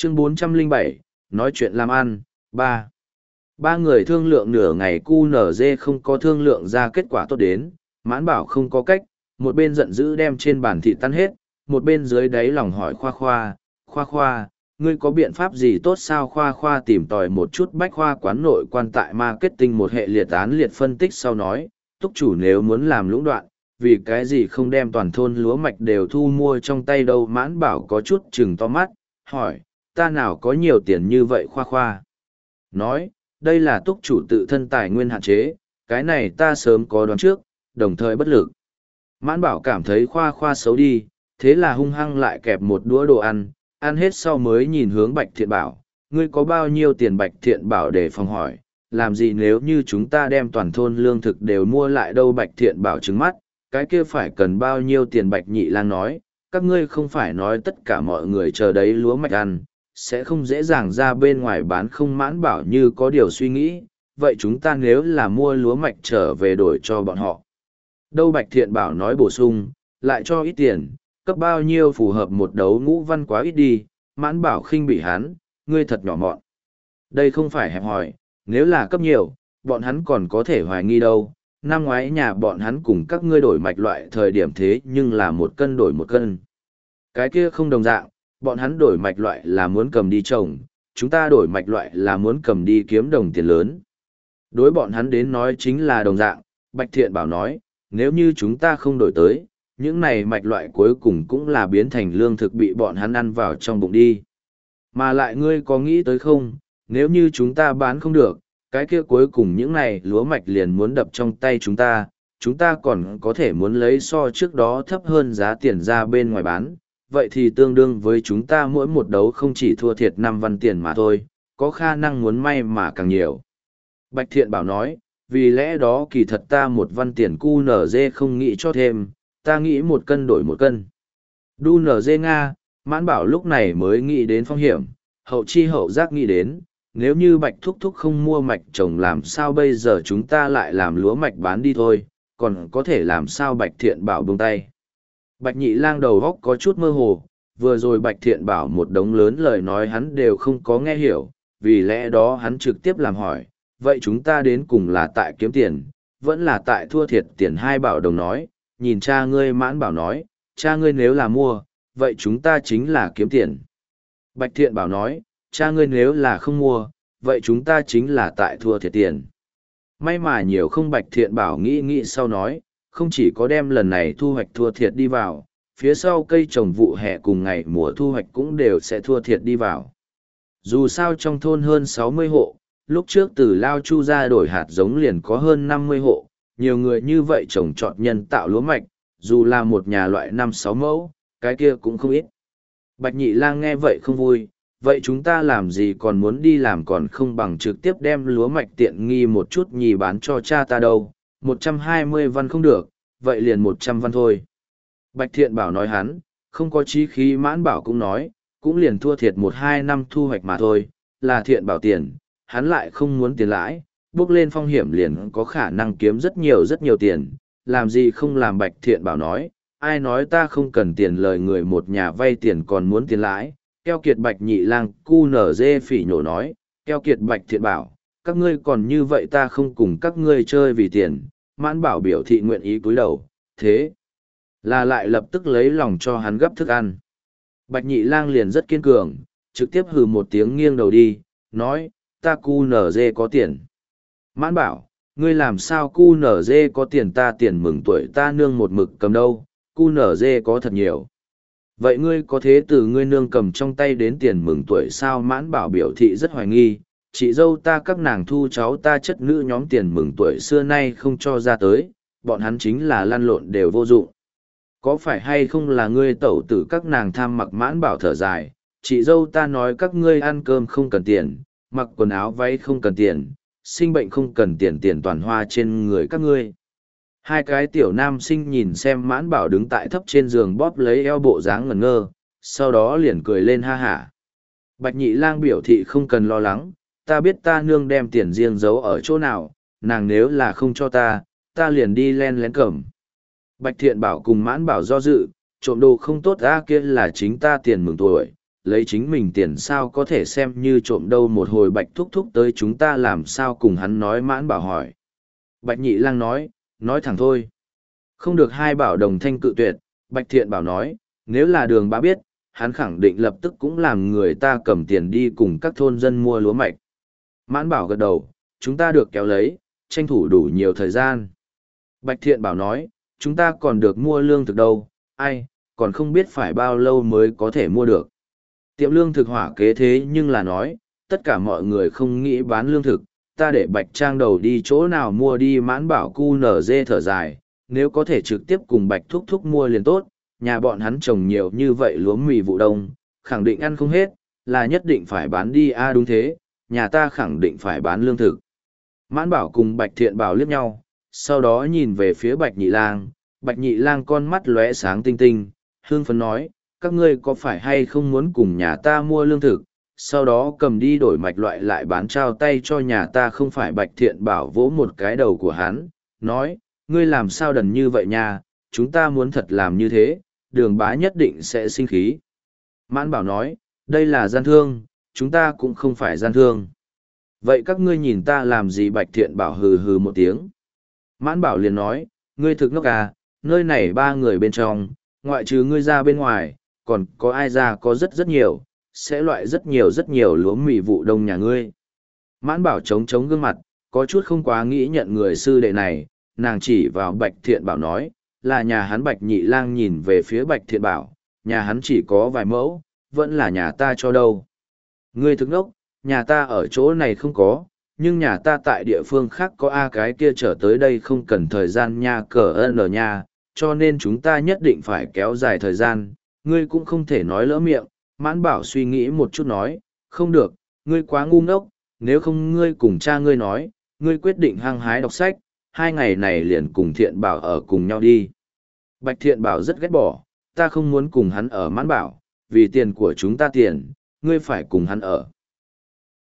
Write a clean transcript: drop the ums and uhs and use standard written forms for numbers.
Chương 407, nói chuyện làm ăn, 3. Ba người thương lượng nửa ngày QNZ không có thương lượng ra kết quả tốt đến, Mãn Bảo không có cách, một bên giận dữ đem trên bàn thịt tan hết, một bên dưới đáy lòng hỏi Khoa Khoa, ngươi có biện pháp gì tốt sao? Khoa Khoa tìm tòi một chút bách khoa quán nội quan tại marketing một hệ liệt án liệt phân tích sau nói, túc chủ nếu muốn làm lũng đoạn, vì cái gì không đem toàn thôn lúa mạch đều thu mua trong tay đâu? Mãn Bảo có chút chừng to mắt, hỏi, ta nào có nhiều tiền như vậy? Khoa Khoa nói, đây là túc chủ tự thân tài nguyên hạn chế, cái này ta sớm có đoán trước, đồng thời bất lực. Mãn Bảo cảm thấy Khoa Khoa xấu đi, thế là hung hăng lại kẹp một đũa đồ ăn, ăn hết sau mới nhìn hướng Bạch Thiện Bảo, ngươi có bao nhiêu tiền? Bạch Thiện Bảo để phòng hỏi, làm gì nếu như chúng ta đem toàn thôn lương thực đều mua lại đâu? Bạch Thiện Bảo trừng mắt, cái kia phải cần bao nhiêu tiền? Bạch Nhị Lang nói, các ngươi không phải nói tất cả mọi người chờ đấy lúa mạch ăn, sẽ không dễ dàng ra bên ngoài bán không? Mãn Bảo như có điều suy nghĩ, vậy chúng ta nếu là mua lúa mạch trở về đổi cho bọn họ đâu? Bạch Thiện Bảo nói bổ sung, lại cho ít tiền, cấp bao nhiêu phù hợp một đấu ngũ văn quá ít đi. Mãn Bảo khinh bị hắn, ngươi thật nhỏ mọn. Đây không phải hẹp hòi, nếu là cấp nhiều, bọn hắn còn có thể hoài nghi đâu. Năm ngoái nhà bọn hắn cùng các ngươi đổi mạch loại thời điểm thế nhưng là 1 cân đổi 1 cân. Cái kia không đồng dạng, bọn hắn đổi mạch loại là muốn cầm đi trồng, chúng ta đổi mạch loại là muốn cầm đi kiếm đồng tiền lớn. Đối bọn hắn đến nói chính là đồng dạng. Bạch Thiện Bảo nói, nếu như chúng ta không đổi tới, những này mạch loại cuối cùng cũng là biến thành lương thực bị bọn hắn ăn vào trong bụng đi. Mà lại ngươi có nghĩ tới không, nếu như chúng ta bán không được, cái kia cuối cùng những này lúa mạch liền muốn đập trong tay chúng ta còn có thể muốn lấy so trước đó thấp hơn giá tiền ra bên ngoài bán, vậy thì tương đương với chúng ta mỗi một đấu không chỉ thua thiệt 5 văn tiền mà thôi, có khả năng muốn may mà càng nhiều. Bạch Thiện Bảo nói, vì lẽ đó kỳ thật ta 1 văn tiền QNZ không nghĩ cho thêm, ta nghĩ 1 cân đổi 1 cân. Đu NG Nga, Mãn Bảo lúc này mới nghĩ đến phong hiểm, hậu chi hậu giác nghĩ đến, nếu như Bạch Thúc Thúc không mua mạch trồng làm sao bây giờ chúng ta lại làm lúa mạch bán đi thôi, còn có thể làm sao? Bạch Thiện Bảo buông tay. Bạch Nhị Lang đầu góc có chút mơ hồ, vừa rồi Bạch Thiện Bảo một đống lớn lời nói hắn đều không có nghe hiểu, vì lẽ đó hắn trực tiếp làm hỏi, vậy chúng ta đến cùng là tại kiếm tiền, vẫn là tại thua thiệt tiền? Hai Bảo đồng nói, nhìn cha ngươi. Mãn Bảo nói, cha ngươi nếu là mua, vậy chúng ta chính là kiếm tiền. Bạch Thiện Bảo nói, cha ngươi nếu là không mua, vậy chúng ta chính là tại thua thiệt tiền. May mà nhiều không? Bạch Thiện Bảo nghĩ nghĩ sau nói, không chỉ có đem lần này thu hoạch thua thiệt đi vào, phía sau cây trồng vụ hè cùng ngày mùa thu hoạch cũng đều sẽ thua thiệt đi vào. Dù sao trong thôn hơn 60 hộ, lúc trước từ Lao Chu ra đổi hạt giống liền có hơn 50 hộ, nhiều người như vậy trồng trọt nhân tạo lúa mạch, dù là một nhà loại 5-6 mẫu, cái kia cũng không ít. Bạch Nhị Lang nghe vậy không vui, vậy chúng ta làm gì còn muốn đi làm, còn không bằng trực tiếp đem lúa mạch tiện nghi một chút nhì bán cho cha ta đâu, 120 văn không được, vậy liền 100 văn thôi. Bạch Thiện Bảo nói hắn, không có chí khí. Mãn Bảo cũng nói, cũng liền thua thiệt 1-2 năm thu hoạch mà thôi, là Thiện Bảo tiền, hắn lại không muốn tiền lãi, bước lên phong hiểm liền có khả năng kiếm rất nhiều tiền, làm gì không làm? Bạch Thiện Bảo nói, ai nói ta không cần tiền? Lời người một nhà vay tiền còn muốn tiền lãi, keo kiệt. Bạch Nhị Lang QNZ phỉ nhổ nói, keo kiệt. Bạch Thiện Bảo, các ngươi còn như vậy ta không cùng các ngươi chơi vì tiền. Mãn Bảo biểu thị nguyện ý cúi đầu, thế là lại lập tức lấy lòng cho hắn gấp thức ăn. Bạch Nhị Lang liền rất kiên cường, trực tiếp hừ một tiếng nghiêng đầu đi, nói, ta QNZ có tiền. Mãn Bảo, ngươi làm sao QNZ có tiền? Ta tiền mừng tuổi ta nương một mực cầm đâu, QNZ có thật nhiều. Vậy ngươi có thế từ ngươi nương cầm trong tay đến tiền mừng tuổi sao? Mãn Bảo biểu thị rất hoài nghi, chị dâu ta các nàng thu cháu ta chất nữ nhóm tiền mừng tuổi xưa nay không cho ra tới, bọn hắn chính là lăn lộn đều vô dụng. Có phải hay không là ngươi tẩu tử các nàng tham mặc? Mãn Bảo thở dài, chị dâu ta nói các ngươi ăn cơm không cần tiền, mặc quần áo váy không cần tiền, sinh bệnh không cần tiền, tiền toàn hoa trên người các ngươi. Hai cái tiểu nam sinh nhìn xem Mãn Bảo đứng tại thấp trên giường bóp lấy eo bộ dáng ngẩn ngơ, sau đó liền cười lên ha hả. Bạch Nhị Lang biểu thị không cần lo lắng, ta biết ta nương đem tiền riêng giấu ở chỗ nào, nàng nếu là không cho ta liền đi len lén cầm. Bạch Thiện Bảo cùng Mãn Bảo do dự, trộm đồ không tốt, kia là chính ta tiền mừng tuổi, lấy chính mình tiền sao có thể xem như trộm đâu. Một hồi Bạch thúc thúc tới chúng ta làm sao cùng hắn nói. Mãn Bảo hỏi. Bạch Nhị Lang nói thẳng thôi. Không được. Hai Bảo đồng thanh cự tuyệt. Bạch Thiện Bảo nói, nếu là Đường Bá biết, hắn khẳng định lập tức cũng làm người ta cầm tiền đi cùng các thôn dân mua lúa mạch. Mãn Bảo gật đầu, chúng ta được kéo lấy, tranh thủ đủ nhiều thời gian. Bạch Thiện Bảo nói, chúng ta còn được mua lương thực đâu, ai, còn không biết phải bao lâu mới có thể mua được. Tiệm lương thực Hỏa kế thế nhưng là nói, tất cả mọi người không nghĩ bán lương thực, ta để Bạch Trang đầu đi chỗ nào mua đi. Mãn Bảo cu nở dê thở dài, nếu có thể trực tiếp cùng Bạch thúc thúc mua liền tốt, nhà bọn hắn trồng nhiều như vậy lúa mì vụ đông, khẳng định ăn không hết, là nhất định phải bán đi. Đúng thế, nhà ta khẳng định phải bán lương thực. Mãn Bảo cùng Bạch Thiện Bảo liếc nhau, sau đó nhìn về phía Bạch Nhị Lang. Bạch Nhị Lang con mắt lóe sáng tinh tinh, hương phấn nói, các ngươi có phải hay không muốn cùng nhà ta mua lương thực, sau đó cầm đi đổi mạch loại lại bán trao tay cho nhà ta. Không phải. Bạch Thiện Bảo vỗ một cái đầu của hắn, nói, ngươi làm sao đần như vậy nha, chúng ta muốn thật làm như thế, Đường Bá nhất định sẽ sinh khí. Mãn Bảo nói, đây là gian thương, chúng ta cũng không phải gian thương. Vậy các ngươi nhìn ta làm gì? Bạch Thiện Bảo hừ hừ một tiếng. Mãn Bảo liền nói, ngươi thực ngốc à, nơi này ba người bên trong, ngoại trừ ngươi ra bên ngoài, còn có ai ra? Có rất nhiều, sẽ loại rất nhiều lúa mì vụ đông nhà ngươi. Mãn Bảo trống gương mặt, có chút không quá nghĩ nhận người sư đệ này, nàng chỉ vào Bạch Thiện Bảo nói, là nhà hắn. Bạch Nhị Lang nhìn về phía Bạch Thiện Bảo, nhà hắn chỉ có vài mẫu, vẫn là nhà ta cho đâu. Ngươi thực ngốc, nhà ta ở chỗ này không có, nhưng nhà ta tại địa phương khác có. Cái kia trở tới đây không cần thời gian nha, cờ ơn ở nhà, cho nên chúng ta nhất định phải kéo dài thời gian, ngươi cũng không thể nói lỡ miệng. Mãn Bảo suy nghĩ một chút nói, không được, ngươi quá ngu ngốc, nếu không ngươi cùng cha ngươi nói, ngươi quyết định hăng hái đọc sách, 2 ngày này liền cùng Thiện Bảo ở cùng nhau đi. Bạch Thiện Bảo rất ghét bỏ, ta không muốn cùng hắn ở. Mãn Bảo, vì tiền của chúng ta tiền, ngươi phải cùng hắn ở.